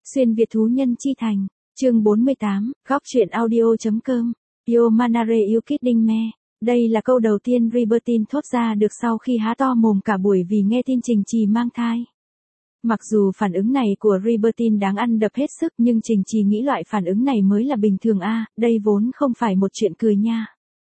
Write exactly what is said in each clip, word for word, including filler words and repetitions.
Xuyên Việt thú nhân chi thành, chương bốn mươi tám, góc truyện audio.com, Yo manare you kidding me. Đây là câu đầu tiên Libertine thốt ra được sau khi há to mồm cả buổi vì nghe tin Trình Trì mang thai. Mặc dù phản ứng này của Libertine đáng ăn đập hết sức nhưng Trình Trì nghĩ loại phản ứng này mới là bình thường a, à, đây vốn không phải một chuyện cười nha.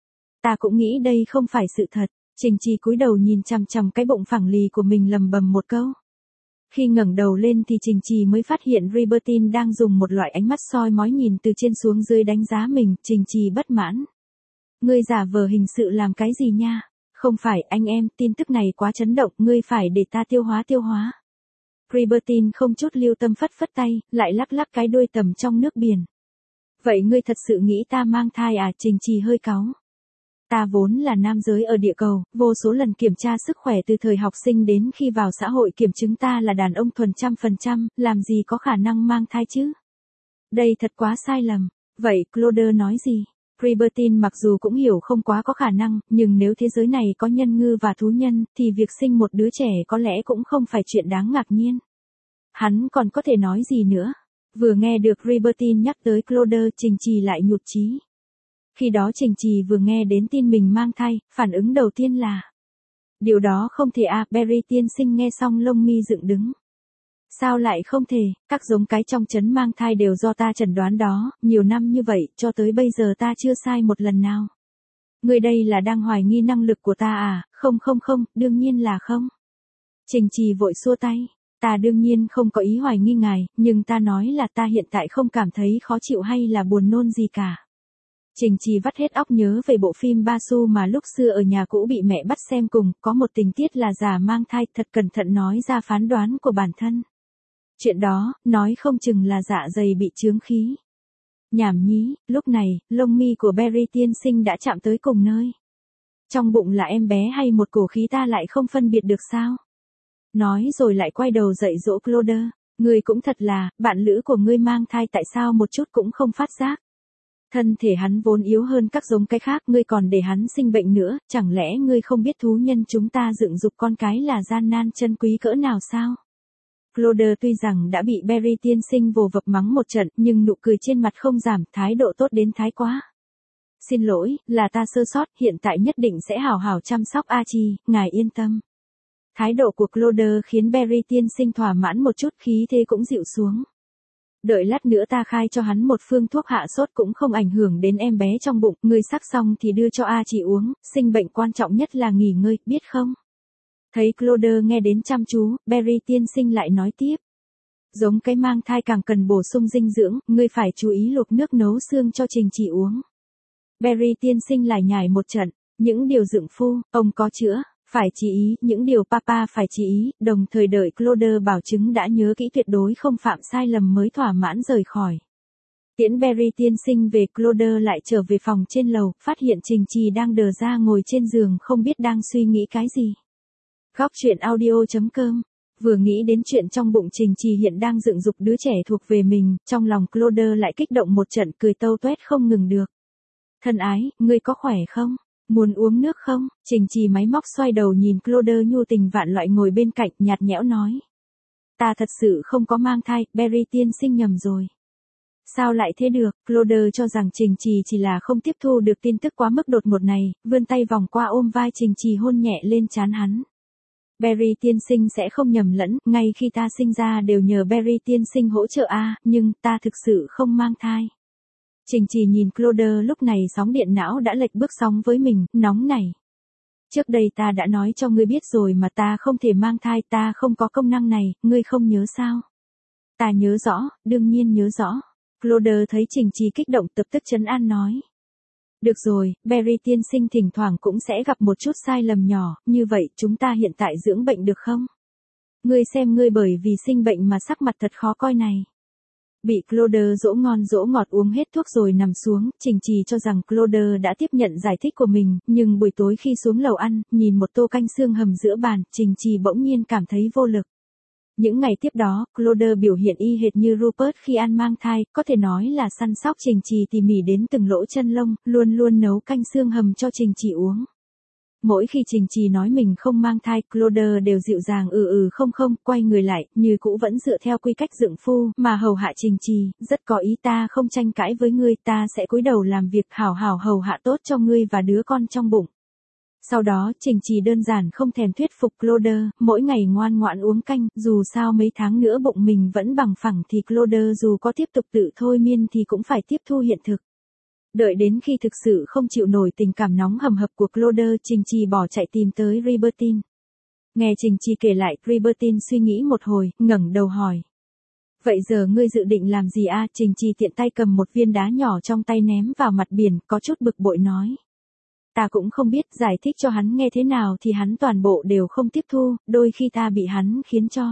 Ta cũng nghĩ đây không phải sự thật. Trình Trì cúi đầu nhìn chằm chằm cái bụng phẳng lì của mình lầm bầm một câu. Khi ngẩng đầu lên thì Trình Trì mới phát hiện Libertine đang dùng một loại ánh mắt soi mói nhìn từ trên xuống dưới đánh giá mình. Trình Trì bất mãn. Ngươi giả vờ hình sự làm cái gì nha? Không phải anh em, tin tức này quá chấn động, ngươi phải để ta tiêu hóa tiêu hóa. Libertine không chút lưu tâm phất phất tay, lại lắc lắc cái đuôi tầm trong nước biển. Vậy ngươi thật sự nghĩ ta mang thai à? Trình Trì hơi cáu. Ta vốn là nam giới ở địa cầu, vô số lần kiểm tra sức khỏe từ thời học sinh đến khi vào xã hội kiểm chứng ta là đàn ông thuần trăm phần trăm, làm gì có khả năng mang thai chứ? Đây thật quá sai lầm. Vậy Claude nói gì? Libertine mặc dù cũng hiểu không quá có khả năng, nhưng nếu thế giới này có nhân ngư và thú nhân, thì việc sinh một đứa trẻ có lẽ cũng không phải chuyện đáng ngạc nhiên. Hắn còn có thể nói gì nữa? Vừa nghe được Libertine nhắc tới Claude, Trình Trì lại nhụt chí. Khi đó Trình Trì vừa nghe đến tin mình mang thai, phản ứng đầu tiên là điều đó không thể à, Barry tiên sinh nghe xong lông mi dựng đứng. Sao lại không thể, các giống cái trong trấn mang thai đều do ta chẩn đoán đó, nhiều năm như vậy, cho tới bây giờ ta chưa sai một lần nào. Người đây là đang hoài nghi năng lực của ta à? Không không không, đương nhiên là không. Trình Trì vội xua tay, ta đương nhiên không có ý hoài nghi ngài, nhưng ta nói là ta hiện tại không cảm thấy khó chịu hay là buồn nôn gì cả. Trình Trì vắt hết óc nhớ về bộ phim Ba Su mà lúc xưa ở nhà cũ bị mẹ bắt xem cùng, có một tình tiết là già mang thai, thật cẩn thận nói ra phán đoán của bản thân. Chuyện đó, nói không chừng là dạ dày bị chướng khí. Nhảm nhí, lúc này, lông mi của Barry tiên sinh đã chạm tới cùng nơi. Trong bụng là em bé hay một cổ khí ta lại không phân biệt được sao? Nói rồi lại quay đầu dạy dỗ Claude, ngươi cũng thật là, bạn lữ của ngươi mang thai tại sao một chút cũng không phát giác? Thân thể hắn vốn yếu hơn các giống cái khác, ngươi còn để hắn sinh bệnh nữa, chẳng lẽ ngươi không biết thú nhân chúng ta dựng dục con cái là gian nan chân quý cỡ nào sao? Claude tuy rằng đã bị Barry tiên sinh vồ vập mắng một trận, nhưng nụ cười trên mặt không giảm, thái độ tốt đến thái quá. Xin lỗi, là ta sơ sót, hiện tại nhất định sẽ hảo hảo chăm sóc A Chi, ngài yên tâm. Thái độ của Claude khiến Barry tiên sinh thỏa mãn một chút, khí thế cũng dịu xuống. Đợi lát nữa ta khai cho hắn một phương thuốc hạ sốt cũng không ảnh hưởng đến em bé trong bụng, ngươi sắc xong thì đưa cho A Chi uống, sinh bệnh quan trọng nhất là nghỉ ngơi, biết không? Thấy Claude nghe đến chăm chú, Barry tiên sinh lại nói tiếp. Giống cái mang thai càng cần bổ sung dinh dưỡng, ngươi phải chú ý luộc nước nấu xương cho Trình Trì uống. Barry tiên sinh lại nhải một trận, những điều dưỡng phu, ông có chữa, phải chú ý, những điều papa phải chú ý, đồng thời đợi Claude bảo chứng đã nhớ kỹ tuyệt đối không phạm sai lầm mới thỏa mãn rời khỏi. Tiễn Barry tiên sinh về, Claude lại trở về phòng trên lầu, phát hiện Trình Trì đang đờ ra ngồi trên giường không biết đang suy nghĩ cái gì. Góc truyện audio.com, vừa nghĩ đến chuyện trong bụng Trình Trì hiện đang dựng dục đứa trẻ thuộc về mình, trong lòng Claude lại kích động một trận cười tâu tuét không ngừng được. Thân ái, ngươi có khỏe không? Muốn uống nước không? Trình Trì máy móc xoay đầu nhìn Claude nhu tình vạn loại ngồi bên cạnh, nhạt nhẽo nói. Ta thật sự không có mang thai, Barry tiên sinh nhầm rồi. Sao lại thế được? Claude cho rằng Trình Trì chỉ là không tiếp thu được tin tức quá mức đột ngột này, vươn tay vòng qua ôm vai Trình Trì hôn nhẹ lên trán hắn. Barry tiên sinh sẽ không nhầm lẫn, ngay khi ta sinh ra đều nhờ Barry tiên sinh hỗ trợ a, à, nhưng ta thực sự không mang thai. Trình Trì nhìn Claude lúc này sóng điện não đã lệch bước sóng với mình, nóng này. Trước đây ta đã nói cho ngươi biết rồi mà ta không thể mang thai, ta không có công năng này, ngươi không nhớ sao? Ta nhớ rõ, đương nhiên nhớ rõ. Claude thấy Trình Trì kích động tập tức trấn an nói. Được rồi, Barry tiên sinh thỉnh thoảng cũng sẽ gặp một chút sai lầm nhỏ, như vậy chúng ta hiện tại dưỡng bệnh được không? Ngươi xem ngươi bởi vì sinh bệnh mà sắc mặt thật khó coi này. Bị Claude dỗ ngon dỗ ngọt uống hết thuốc rồi nằm xuống, Trình Trì cho rằng Claude đã tiếp nhận giải thích của mình, nhưng buổi tối khi xuống lầu ăn, nhìn một tô canh xương hầm giữa bàn, Trình Trì bỗng nhiên cảm thấy vô lực. Những ngày tiếp đó, Claude biểu hiện y hệt như Rupert khi ăn mang thai, có thể nói là săn sóc Trình Trì tỉ mỉ đến từng lỗ chân lông, luôn luôn nấu canh xương hầm cho Trình Trì uống. Mỗi khi Trình Trì nói mình không mang thai, Claude đều dịu dàng ừ ừ không không, quay người lại, như cũ vẫn dựa theo quy cách dượng phu, mà hầu hạ Trình Trì, rất có ý ta không tranh cãi với ngươi, ta sẽ cúi đầu làm việc hảo hảo hầu hạ tốt cho ngươi và đứa con trong bụng. Sau đó, Trình Trì đơn giản không thèm thuyết phục Claude, mỗi ngày ngoan ngoãn uống canh, dù sao mấy tháng nữa bụng mình vẫn bằng phẳng thì Claude dù có tiếp tục tự thôi miên thì cũng phải tiếp thu hiện thực. Đợi đến khi thực sự không chịu nổi tình cảm nóng hầm hập của Claude, Trình Trì bỏ chạy tìm tới Libertine. Nghe Trình Trì kể lại, Libertine suy nghĩ một hồi, ngẩng đầu hỏi. Vậy giờ ngươi dự định làm gì a? Trình Trì tiện tay cầm một viên đá nhỏ trong tay ném vào mặt biển, có chút bực bội nói. Ta cũng không biết giải thích cho hắn nghe thế nào thì hắn toàn bộ đều không tiếp thu, đôi khi ta bị hắn khiến cho.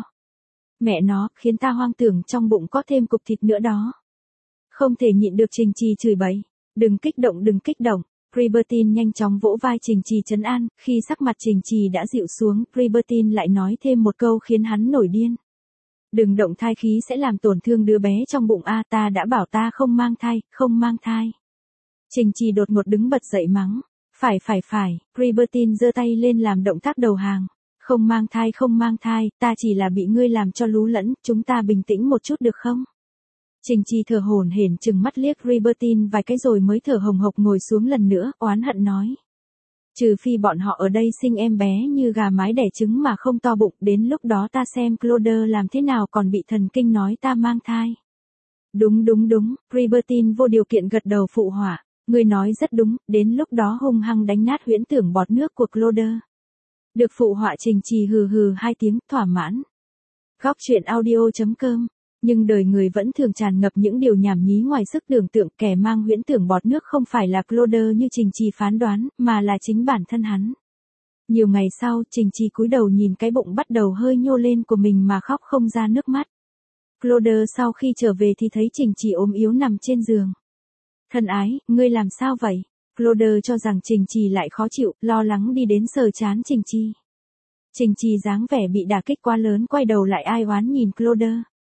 Mẹ nó, khiến ta hoang tưởng trong bụng có thêm cục thịt nữa đó. Không thể nhịn được, Trình Trì chửi bậy. Đừng kích động đừng kích động. Libertine nhanh chóng vỗ vai Trình Trì trấn an, khi sắc mặt Trình Trì đã dịu xuống, Libertine lại nói thêm một câu khiến hắn nổi điên. Đừng động thai khí sẽ làm tổn thương đứa bé trong bụng a, ta đã bảo ta không mang thai, không mang thai. Trình Trì đột ngột đứng bật dậy mắng. Phải phải phải, Libertine giơ tay lên làm động tác đầu hàng. Không mang thai không mang thai, ta chỉ là bị ngươi làm cho lú lẫn, chúng ta bình tĩnh một chút được không? Trình Trì thở hổn hển chừng mắt liếc Libertine vài cái rồi mới thở hồng hộc ngồi xuống lần nữa, oán hận nói. Trừ phi bọn họ ở đây sinh em bé như gà mái đẻ trứng mà không to bụng, đến lúc đó ta xem Claude làm thế nào còn bị thần kinh nói ta mang thai. Đúng đúng đúng, Libertine vô điều kiện gật đầu phụ họa. Ngươi nói rất đúng, đến lúc đó hung hăng đánh nát huyễn tưởng bọt nước của Claude. Được phụ họa. Trình Trì hừ hừ hai tiếng, thỏa mãn. Góc truyện audio chấm com. Nhưng đời người vẫn thường tràn ngập những điều nhảm nhí ngoài sức tưởng tượng, kẻ mang huyễn tưởng bọt nước không phải là Claude như Trình Trì phán đoán, mà là chính bản thân hắn. Nhiều ngày sau, Trình Trì cúi đầu nhìn cái bụng bắt đầu hơi nhô lên của mình mà khóc không ra nước mắt. Claude sau khi trở về thì thấy Trình Trì ốm yếu nằm trên giường. Thân ái, ngươi làm sao vậy? Claude cho rằng Trình Trì lại khó chịu, lo lắng đi đến sờ trán Trình Trì. Trình Trì dáng vẻ bị đả kích quá lớn, quay đầu lại ai oán nhìn Claude.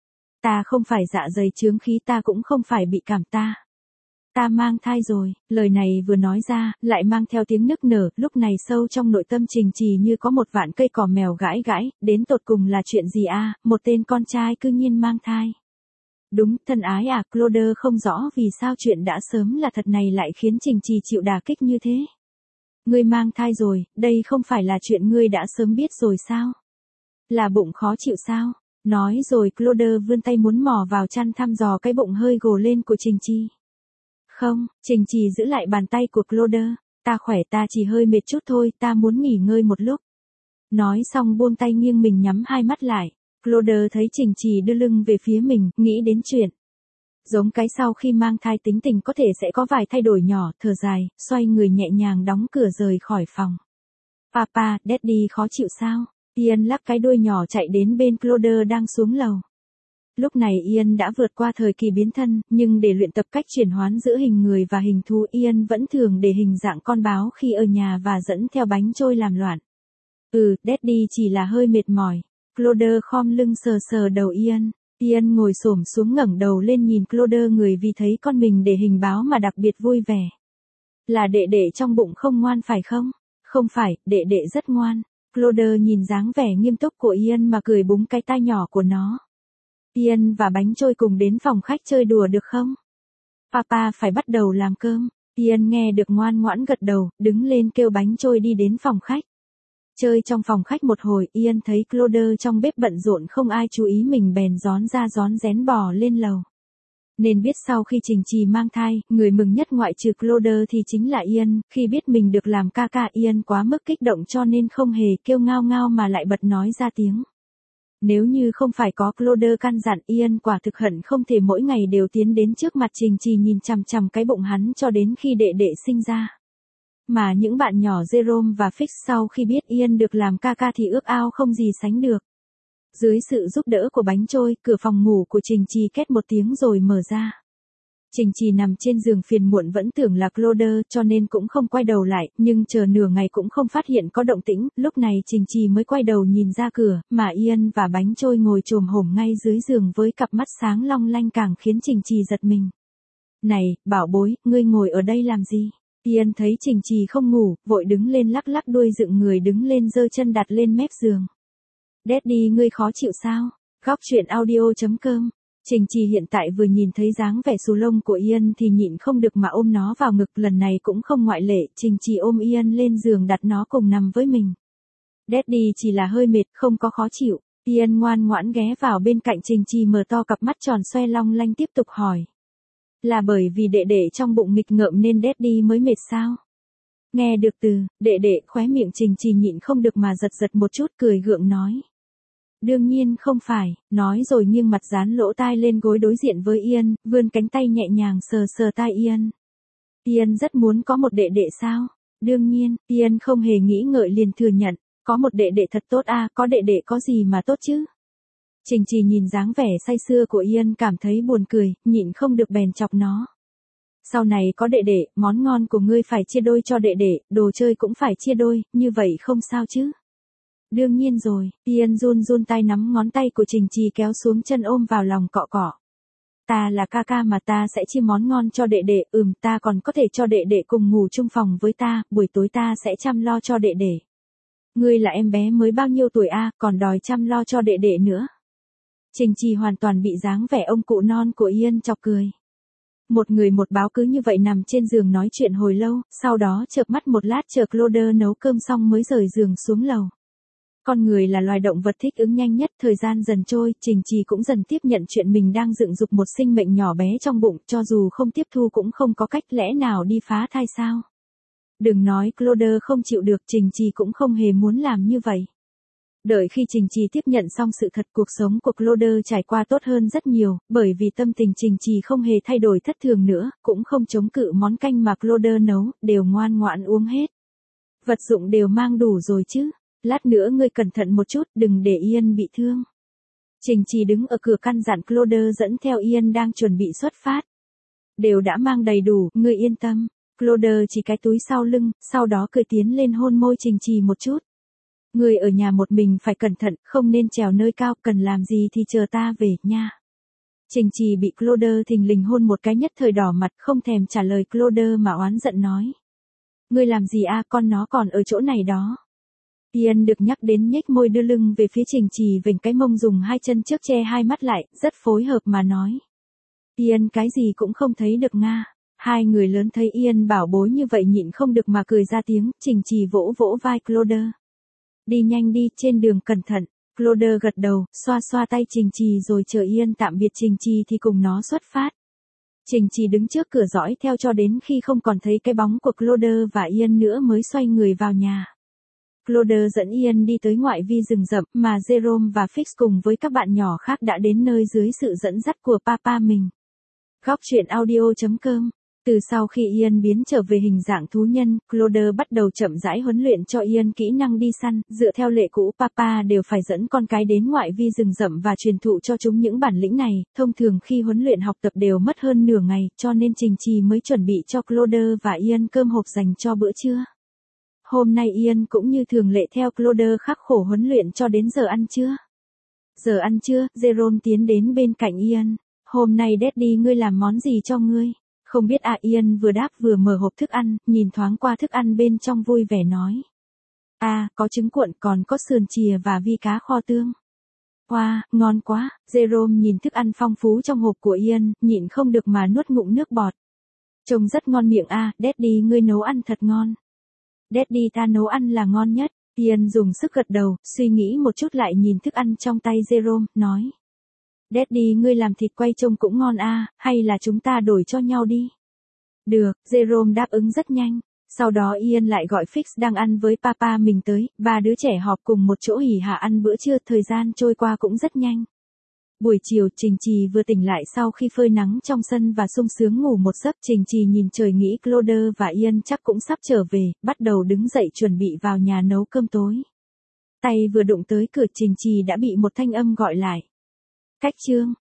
Ta không phải dạ dày chướng khí, ta cũng không phải bị cảm, ta. Ta mang thai rồi. Lời này vừa nói ra, lại mang theo tiếng nức nở, lúc này sâu trong nội tâm Trình Trì như có một vạn cây cỏ mèo gãi gãi, đến tột cùng là chuyện gì a? Một tên con trai cư nhiên mang thai. Đúng, thân ái à, Claude không rõ vì sao chuyện đã sớm là thật này lại khiến Trình Trì chịu đả kích như thế. Ngươi mang thai rồi, đây không phải là chuyện ngươi đã sớm biết rồi sao? Là bụng khó chịu sao? Nói rồi Claude vươn tay muốn mò vào chăn thăm dò cái bụng hơi gồ lên của Trình Trì. Không, Trình Trì giữ lại bàn tay của Claude. Ta khỏe, ta chỉ hơi mệt chút thôi, ta muốn nghỉ ngơi một lúc. Nói xong buông tay nghiêng mình nhắm hai mắt lại. Claude thấy Trình Trì đưa lưng về phía mình, nghĩ đến chuyện. Giống cái sau khi mang thai tính tình có thể sẽ có vài thay đổi nhỏ, thở dài, xoay người nhẹ nhàng đóng cửa rời khỏi phòng. Papa, Daddy khó chịu sao? Ian lắc cái đuôi nhỏ chạy đến bên Claude đang xuống lầu. Lúc này Ian đã vượt qua thời kỳ biến thân, nhưng để luyện tập cách chuyển hoán giữa hình người và hình thú, Ian vẫn thường để hình dạng con báo khi ở nhà và dẫn theo bánh trôi làm loạn. Ừ, Daddy chỉ là hơi mệt mỏi. Claude khom lưng sờ sờ đầu Ian. Ian ngồi xổm xuống ngẩng đầu lên nhìn Claude người vì thấy con mình để hình báo mà đặc biệt vui vẻ. Là đệ đệ trong bụng không ngoan phải không? Không phải, đệ đệ rất ngoan. Claude nhìn dáng vẻ nghiêm túc của Ian mà cười búng cái tai nhỏ của nó. Ian và bánh trôi cùng đến phòng khách chơi đùa được không? Papa phải bắt đầu làm cơm. Ian nghe được ngoan ngoãn gật đầu, đứng lên kêu bánh trôi đi đến phòng khách. Chơi trong phòng khách một hồi, Ian thấy Claude trong bếp bận rộn không ai chú ý mình bèn rón ra rón rén bò lên lầu. Nên biết sau khi Trình Trì mang thai, người mừng nhất ngoại trừ Claude thì chính là Ian, khi biết mình được làm ca ca Ian quá mức kích động cho nên không hề kêu ngao ngao mà lại bật nói ra tiếng. Nếu như không phải có Claude căn dặn, Ian quả thực hận không thể mỗi ngày đều tiến đến trước mặt Trình Trì nhìn chằm chằm cái bụng hắn cho đến khi đệ đệ sinh ra. Mà những bạn nhỏ Jerome và Fix sau khi biết Ian được làm ca ca thì ước ao không gì sánh được. Dưới sự giúp đỡ của bánh trôi, cửa phòng ngủ của Trình Trì két một tiếng rồi mở ra. Trình Trì nằm trên giường phiền muộn vẫn tưởng là Claude cho nên cũng không quay đầu lại, nhưng chờ nửa ngày cũng không phát hiện có động tĩnh, lúc này Trình Trì mới quay đầu nhìn ra cửa, mà Ian và bánh trôi ngồi chồm hổm ngay dưới giường với cặp mắt sáng long lanh càng khiến Trình Trì giật mình. Này, bảo bối, ngươi ngồi ở đây làm gì? Ian thấy Trình Trì không ngủ, vội đứng lên lắc lắc đuôi dựng người đứng lên giơ chân đặt lên mép giường. Daddy ngươi khó chịu sao? Góc truyện audio chấm com. Trình Trì hiện tại vừa nhìn thấy dáng vẻ xù lông của Ian thì nhịn không được mà ôm nó vào ngực, lần này cũng không ngoại lệ, Trình Trì ôm Ian lên giường đặt nó cùng nằm với mình. Daddy chỉ là hơi mệt, không có khó chịu. Ian ngoan ngoãn ghé vào bên cạnh Trình Trì mở to cặp mắt tròn xoe long lanh tiếp tục hỏi. Là bởi vì đệ đệ trong bụng nghịch ngợm nên Daddy mới mệt sao? Nghe được từ, đệ đệ, khóe miệng Trình Trì nhịn không được mà giật giật một chút, cười gượng nói. Đương nhiên không phải, nói rồi nghiêng mặt dán lỗ tai lên gối đối diện với Ian, vươn cánh tay nhẹ nhàng sờ sờ tai Ian. Ian rất muốn có một đệ đệ sao? Đương nhiên, Ian không hề nghĩ ngợi liền thừa nhận, có một đệ đệ thật tốt à, có đệ đệ có gì mà tốt chứ? Trình Trì nhìn dáng vẻ say sưa của Ian cảm thấy buồn cười, nhịn không được bèn chọc nó. Sau này có đệ đệ, món ngon của ngươi phải chia đôi cho đệ đệ, đồ chơi cũng phải chia đôi, như vậy không sao chứ? Đương nhiên rồi, Ian run run tay nắm ngón tay của Trình Trì kéo xuống chân ôm vào lòng cọ cọ. Ta là ca ca mà ta sẽ chia món ngon cho đệ đệ, ừm ta còn có thể cho đệ đệ cùng ngủ chung phòng với ta, buổi tối ta sẽ chăm lo cho đệ đệ. Ngươi là em bé mới bao nhiêu tuổi a, à, còn đòi chăm lo cho đệ đệ nữa. Trình Trì hoàn toàn bị dáng vẻ ông cụ non của Ian chọc cười. Một người một báo cứ như vậy nằm trên giường nói chuyện hồi lâu, sau đó chợp mắt một lát chờ Claude nấu cơm xong mới rời giường xuống lầu. Con người là loài động vật thích ứng nhanh nhất, thời gian dần trôi, Trình Trì cũng dần tiếp nhận chuyện mình đang dựng dục một sinh mệnh nhỏ bé trong bụng, cho dù không tiếp thu cũng không có cách, lẽ nào đi phá thai sao? Đừng nói Claude không chịu được, Trình Trì cũng không hề muốn làm như vậy. Đợi khi Trình Trì tiếp nhận xong sự thật, cuộc sống của Claude trải qua tốt hơn rất nhiều, bởi vì tâm tình Trình Trì không hề thay đổi thất thường nữa, cũng không chống cự món canh mà Claude nấu, đều ngoan ngoãn uống hết. Vật dụng đều mang đủ rồi chứ, lát nữa ngươi cẩn thận một chút, đừng để Ian bị thương. Trình Trì đứng ở cửa căn dặn Claude dẫn theo Ian đang chuẩn bị xuất phát. Đều đã mang đầy đủ, ngươi yên tâm. Claude chỉ cái túi sau lưng, sau đó cười tiến lên hôn môi Trình Trì một chút. Người ở nhà một mình phải cẩn thận, không nên trèo nơi cao, cần làm gì thì chờ ta về, nha. Trình Trì bị Claude thình lình hôn một cái nhất thời đỏ mặt, không thèm trả lời Claude mà oán giận nói. Ngươi làm gì a, à, con nó còn ở chỗ này đó. Ian được nhắc đến nhếch môi đưa lưng về phía Trình Trì vểnh cái mông dùng hai chân trước che hai mắt lại, rất phối hợp mà nói. Ian cái gì cũng không thấy được nga. Hai người lớn thấy Ian bảo bối như vậy nhịn không được mà cười ra tiếng, Trình Trì vỗ vỗ vai Claude. Đi nhanh đi, trên đường cẩn thận. Claude gật đầu, xoa xoa tay Trình Trì rồi chờ Ian tạm biệt Trình Trì thì cùng nó xuất phát. Trình Trì đứng trước cửa dõi theo cho đến khi không còn thấy cái bóng của Claude và Ian nữa mới xoay người vào nhà. Claude dẫn Ian đi tới ngoại vi rừng rậm mà Jerome và Fix cùng với các bạn nhỏ khác đã đến nơi dưới sự dẫn dắt của papa mình. Góc truyện audio chấm com. Từ sau khi Ian biến trở về hình dạng thú nhân, Claude bắt đầu chậm rãi huấn luyện cho Ian kỹ năng đi săn, dựa theo lệ cũ papa đều phải dẫn con cái đến ngoại vi rừng rậm và truyền thụ cho chúng những bản lĩnh này, thông thường khi huấn luyện học tập đều mất hơn nửa ngày, cho nên Trình Trì mới chuẩn bị cho Claude và Ian cơm hộp dành cho bữa trưa. Hôm nay Ian cũng như thường lệ theo Claude khắc khổ huấn luyện cho đến giờ ăn trưa. Giờ ăn trưa, Jerome tiến đến bên cạnh Ian. Hôm nay Daddy ngươi làm món gì cho ngươi? Không biết à, Ian vừa đáp vừa mở hộp thức ăn, nhìn thoáng qua thức ăn bên trong vui vẻ nói. À, có trứng cuộn còn có sườn chìa và vi cá kho tương. Wow, ngon quá, Jerome nhìn thức ăn phong phú trong hộp của Ian, nhịn không được mà nuốt ngụm nước bọt. Trông rất ngon miệng à, Daddy ngươi nấu ăn thật ngon. Daddy ta nấu ăn là ngon nhất. Ian dùng sức gật đầu, suy nghĩ một chút lại nhìn thức ăn trong tay Jerome, nói. Daddy ngươi làm thịt quay trông cũng ngon à, hay là chúng ta đổi cho nhau đi. Được, Jerome đáp ứng rất nhanh. Sau đó Ian lại gọi Fix đang ăn với papa mình tới, ba đứa trẻ họp cùng một chỗ hỉ hả ăn bữa trưa, thời gian trôi qua cũng rất nhanh. Buổi chiều, Trình Trì vừa tỉnh lại sau khi phơi nắng trong sân và sung sướng ngủ một giấc. Trình Trì nhìn trời nghĩ Claude và Ian chắc cũng sắp trở về, bắt đầu đứng dậy chuẩn bị vào nhà nấu cơm tối. Tay vừa đụng tới cửa, Trình Trì đã bị một thanh âm gọi lại. Cách chương.